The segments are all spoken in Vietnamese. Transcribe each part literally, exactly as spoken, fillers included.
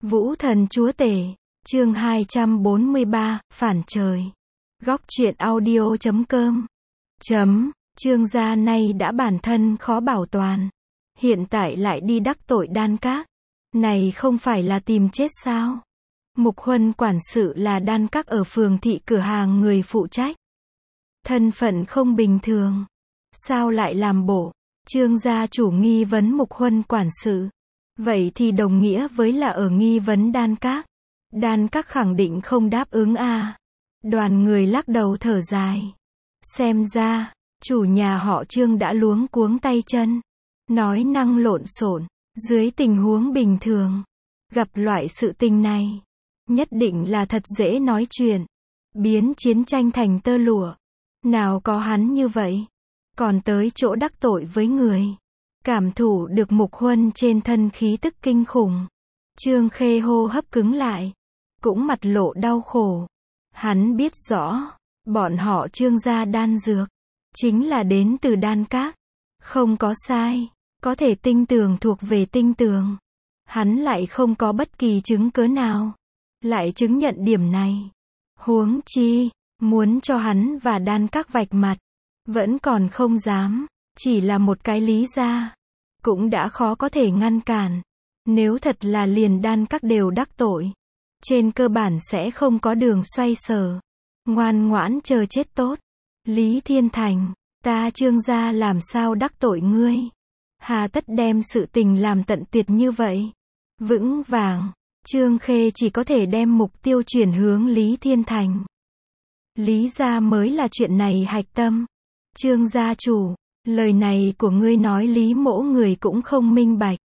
Vũ thần chúa tể, chương hai trăm bốn mươi ba, phản trời. Góc truyện audio chấm com. Chấm, Trương gia nay đã bản thân khó bảo toàn. Hiện tại lại đi đắc tội Đan Các. Này không phải là tìm chết sao? Mục Huân quản sự là Đan Các ở phường thị cửa hàng người phụ trách. Thân phận không bình thường. Sao lại làm bộ? Trương gia chủ nghi vấn Mục Huân quản sự. Vậy thì đồng nghĩa với là ở nghi vấn Đan Các. Đan Các khẳng định không đáp ứng a. À. Đoàn người lắc đầu thở dài. Xem ra, chủ nhà họ Trương đã luống cuống tay chân. Nói năng lộn xộn, dưới tình huống bình thường. Gặp loại sự tình này, nhất định là thật dễ nói chuyện. Biến chiến tranh thành tơ lụa. Nào có hắn như vậy. Còn tới chỗ đắc tội với người. Cảm thụ được Mục Huân trên thân khí tức kinh khủng. Trương Khê hô hấp cứng lại. Cũng mặt lộ đau khổ. Hắn biết rõ, bọn họ Trương gia đan dược. Chính là đến từ Đan Các. Không có sai. Có thể tinh tường thuộc về tinh tường. Hắn lại không có bất kỳ chứng cớ nào. Lại chứng nhận điểm này. Huống chi, muốn cho hắn và Đan Các vạch mặt. Vẫn còn không dám. Chỉ là một cái lý ra. Cũng đã khó có thể ngăn cản. Nếu thật là liền Đan Các đều đắc tội. Trên cơ bản sẽ không có đường xoay sở. Ngoan ngoãn chờ chết tốt. Lý Thiên Thành, ta Trương gia làm sao đắc tội ngươi? Hà tất đem sự tình làm tận tuyệt như vậy? Vững vàng, Trương Khê chỉ có thể đem mục tiêu chuyển hướng Lý Thiên Thành. Lý gia mới là chuyện này hạch tâm. Trương gia chủ, lời này của ngươi nói Lý mỗ người cũng không minh bạch.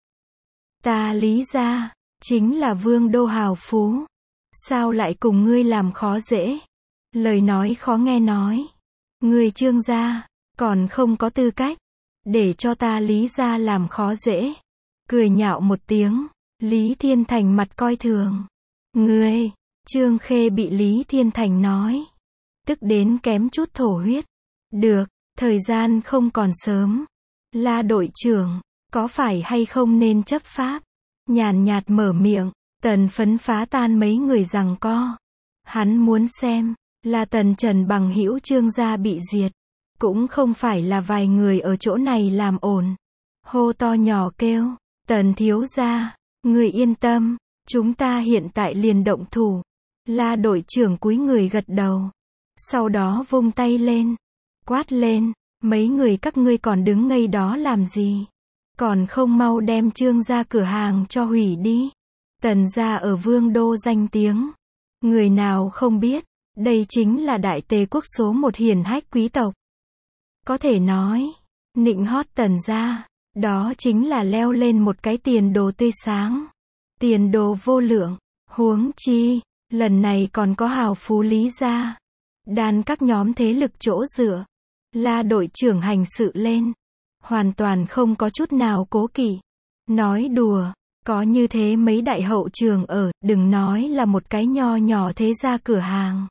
Ta Lý gia, chính là vương đô hào phú. Sao lại cùng ngươi làm khó dễ? Lời nói khó nghe nói. Ngươi Trương gia, còn không có tư cách. Để cho ta Lý gia làm khó dễ. Cười nhạo một tiếng. Lý Thiên Thành mặt coi thường. Ngươi, Trương Khê bị Lý Thiên Thành nói. Tức đến kém chút thổ huyết. Được, thời gian không còn sớm. La đội trưởng, có phải hay không nên chấp pháp? Nhàn nhạt mở miệng. Tần Phấn phá tan mấy người giằng co. Hắn muốn xem, là Tần Trần bằng hữu Trương gia bị diệt. Cũng không phải là vài người ở chỗ này làm ổn. Hô to nhỏ kêu, Tần thiếu gia, người yên tâm, chúng ta hiện tại liền động thủ. La đội trưởng cúi người gật đầu. Sau đó vung tay lên, quát lên, mấy người các ngươi còn đứng ngây đó làm gì? Còn không mau đem Trương gia cửa hàng cho hủy đi. Tần gia ở vương đô danh tiếng. Người nào không biết, đây chính là đại tề quốc số một hiển hách quý tộc. Có thể nói, nịnh hót Tần gia, đó chính là leo lên một cái tiền đồ tươi sáng. Tiền đồ vô lượng, huống chi, lần này còn có hào phú Lý gia. Đan các nhóm thế lực chỗ dựa. La đội trưởng hành sự lên. Hoàn toàn không có chút nào cố kỵ. Nói đùa. Có như thế mấy đại hậu trường ở, đừng nói là một cái nho nhỏ thế gia cửa hàng.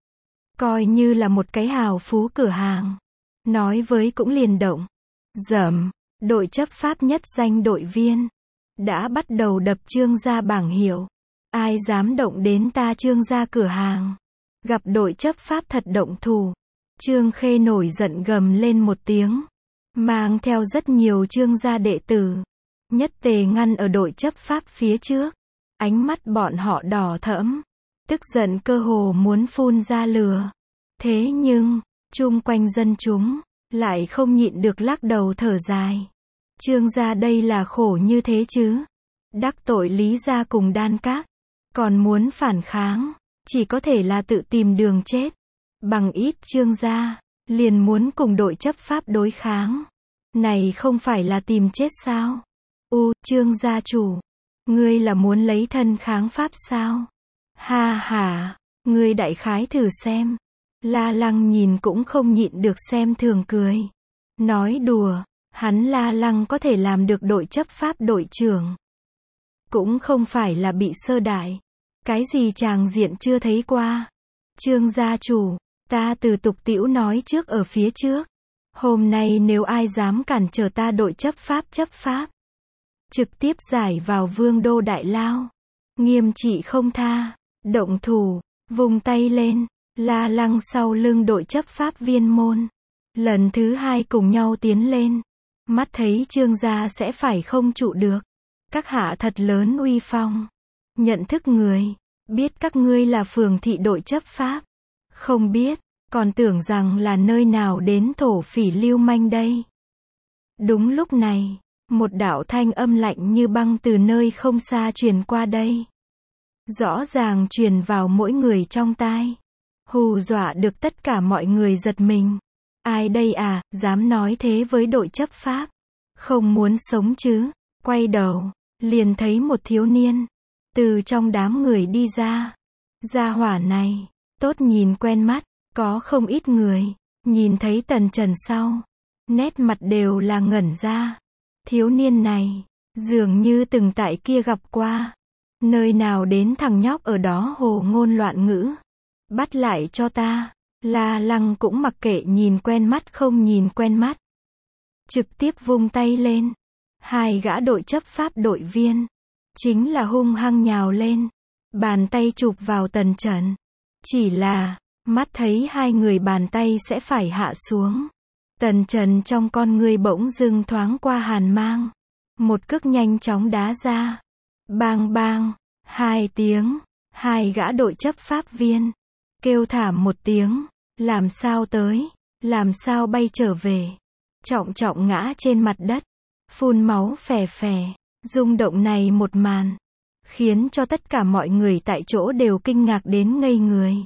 Coi như là một cái hào phú cửa hàng. Nói với cũng liền động. Dẫm, đội chấp pháp nhất danh đội viên. Đã bắt đầu đập Trương gia bảng hiệu. Ai dám động đến ta Trương gia cửa hàng. Gặp đội chấp pháp thật động thủ. Trương Khê nổi giận gầm lên một tiếng. Mang theo rất nhiều Trương gia đệ tử. Nhất tề ngăn ở đội chấp pháp phía trước. Ánh mắt bọn họ đỏ thẫm. Tức giận cơ hồ muốn phun ra lửa. Thế nhưng, chung quanh dân chúng, lại không nhịn được lắc đầu thở dài. Trương gia đây là khổ như thế chứ. Đắc tội Lý gia cùng Đan Các. Còn muốn phản kháng, chỉ có thể là tự tìm đường chết. Bằng ít Trương gia, liền muốn cùng đội chấp pháp đối kháng. Này không phải là tìm chết sao? U, Trương gia chủ, ngươi là muốn lấy thân kháng pháp sao? Ha ha, ngươi đại khái thử xem. La Lăng nhìn cũng không nhịn được xem thường cười. Nói đùa, hắn La Lăng có thể làm được đội chấp pháp đội trưởng. Cũng không phải là bị sơ đại. Cái gì tràng diện chưa thấy qua. Trương gia chủ, ta từ tục tĩu nói trước ở phía trước. Hôm nay nếu ai dám cản trở ta đội chấp pháp chấp pháp. Trực tiếp giải vào vương đô đại lao. nghiêm trị không tha, động thủ, vung tay lên, La Lăng sau lưng đội chấp pháp viên môn. Lần thứ hai cùng nhau tiến lên, mắt thấy Trương gia sẽ phải không trụ được. Các hạ thật lớn uy phong, nhận thức người, biết các ngươi là phường thị đội chấp pháp, không biết, còn tưởng rằng là nơi nào đến thổ phỉ lưu manh đây. Đúng lúc này, một đạo thanh âm lạnh như băng từ nơi không xa truyền qua đây. Rõ ràng truyền vào mỗi người trong tai, hù dọa được tất cả mọi người giật mình. Ai đây à, dám nói thế với đội chấp pháp? Không muốn sống chứ? Quay đầu, liền thấy một thiếu niên từ trong đám người đi ra. Gia hỏa này, tốt nhìn quen mắt, có không ít người nhìn thấy Tần Trần sau, nét mặt đều là ngẩn ra. Thiếu niên này, dường như từng tại kia gặp qua. Nơi nào đến thằng nhóc ở đó hồ ngôn loạn ngữ. Bắt lại cho ta. La Lăng cũng mặc kệ nhìn quen mắt không nhìn quen mắt. Trực tiếp vung tay lên. Hai gã đội chấp pháp đội viên, chính là hung hăng nhào lên. Bàn tay chụp vào Tần Trần. Chỉ là, mắt thấy hai người bàn tay sẽ phải hạ xuống. Tần Trần trong con ngươi bỗng dưng thoáng qua hàn mang. Một cước nhanh chóng đá ra. Bang bang, hai tiếng, hai gã đội chấp pháp viên kêu thảm một tiếng, làm sao tới, làm sao bay trở về, trọng trọng ngã trên mặt đất, phun máu phè phè. Rung động này một màn, khiến cho tất cả mọi người tại chỗ đều kinh ngạc đến ngây người.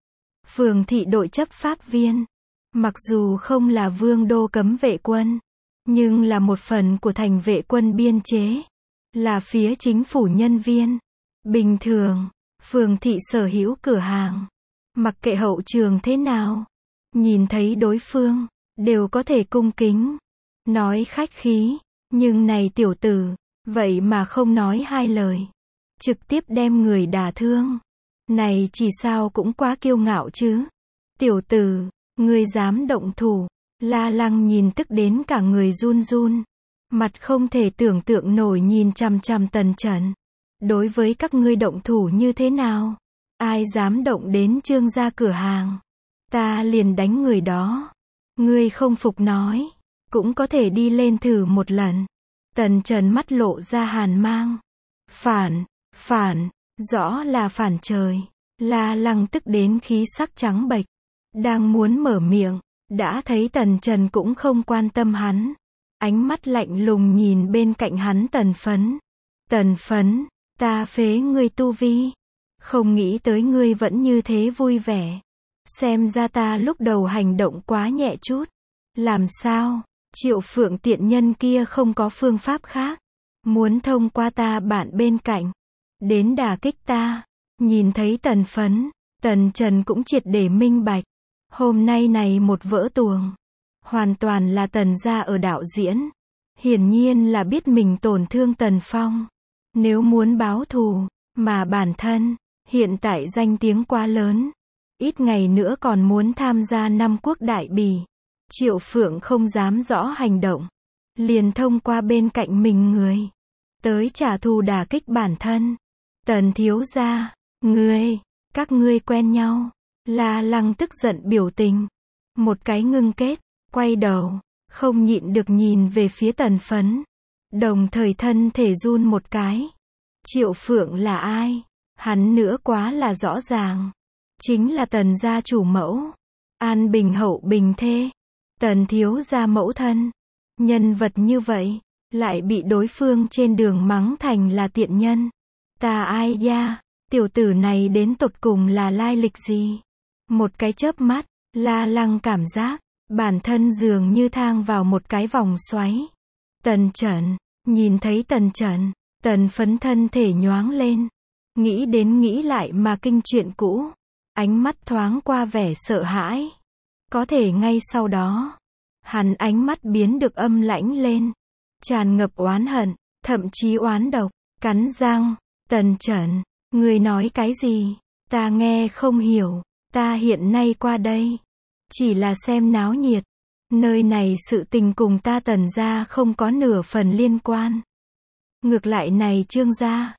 Phường thị đội chấp pháp viên, mặc dù không là vương đô cấm vệ quân, nhưng là một phần của thành vệ quân biên chế, là phía chính phủ nhân viên. Bình thường, phường thị sở hữu cửa hàng, mặc kệ hậu trường thế nào, nhìn thấy đối phương, đều có thể cung kính, nói khách khí, nhưng này tiểu tử, vậy mà không nói hai lời, trực tiếp đem người đả thương. Này chỉ sao cũng quá kiêu ngạo chứ. Tiểu tử, ngươi dám động thủ. La Lăng nhìn tức đến cả người run run, mặt không thể tưởng tượng nổi nhìn chằm chằm Tần Trần. Đối với các ngươi động thủ như thế nào? Ai dám động đến Trương gia cửa hàng, ta liền đánh người đó. Ngươi không phục nói, cũng có thể đi lên thử một lần. Tần Trần mắt lộ ra hàn mang. Phản, phản, rõ là phản trời. La Lăng tức đến khí sắc trắng bệch, đang muốn mở miệng, đã thấy Tần Trần cũng không quan tâm hắn. Ánh mắt lạnh lùng nhìn bên cạnh hắn Tần Phấn. Tần Phấn, ta phế ngươi tu vi. Không nghĩ tới ngươi vẫn như thế vui vẻ. Xem ra ta lúc đầu hành động quá nhẹ chút. Làm sao? Triệu Phượng tiện nhân kia không có phương pháp khác. Muốn thông qua ta bạn bên cạnh, đến đả kích ta. Nhìn thấy Tần Phấn, Tần Trần cũng triệt để minh bạch. Hôm nay này một vỡ tuồng, hoàn toàn là Tần gia ở đạo diễn. Hiển nhiên là biết mình tổn thương Tần Phong. Nếu muốn báo thù, mà bản thân, hiện tại danh tiếng quá lớn. Ít ngày nữa còn muốn tham gia năm quốc đại bỉ. Triệu Phượng không dám rõ hành động. Liền thông qua bên cạnh mình người, tới trả thù đả kích bản thân. Tần thiếu gia, ngươi, các ngươi quen nhau. La Lăng tức giận biểu tình, một cái ngưng kết, quay đầu, không nhịn được nhìn về phía Tần Phấn. Đồng thời thân thể run một cái. Triệu Phượng là ai? Hắn nữa quá là rõ ràng. Chính là Tần gia chủ mẫu. An Bình hậu bình thê. Tần thiếu gia mẫu thân. Nhân vật như vậy, lại bị đối phương trên đường mắng thành là tiện nhân. Ta ai da, tiểu tử này đến tột cùng là lai lịch gì? Một cái chớp mắt, La Lăng cảm giác, bản thân dường như thang vào một cái vòng xoáy. Tần Trần, nhìn thấy Tần Trần, Tần Phấn thân thể nhoáng lên. Nghĩ đến nghĩ lại mà kinh chuyện cũ. Ánh mắt thoáng qua vẻ sợ hãi. Có thể ngay sau đó, hắn ánh mắt biến được âm lãnh lên. Tràn ngập oán hận, thậm chí oán độc, cắn răng. Tần Trần, ngươi nói cái gì? Ta nghe không hiểu. Ta hiện nay qua đây, chỉ là xem náo nhiệt. Nơi này sự tình cùng ta Tần gia không có nửa phần liên quan. Ngược lại này Trương gia,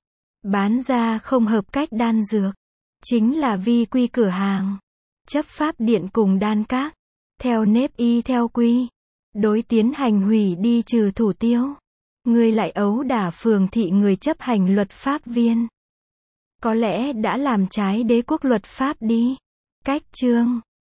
Bán ra không hợp cách đan dược. Chính là vi quy cửa hàng. Chấp pháp điện cùng đan các. Theo nếp y theo quy. Đối tiến hành hủy đi trừ thủ tiêu. Ngươi lại ấu đả phường thị người chấp hành luật pháp viên. Có lẽ đã làm trái đế quốc luật pháp đi. Cách chương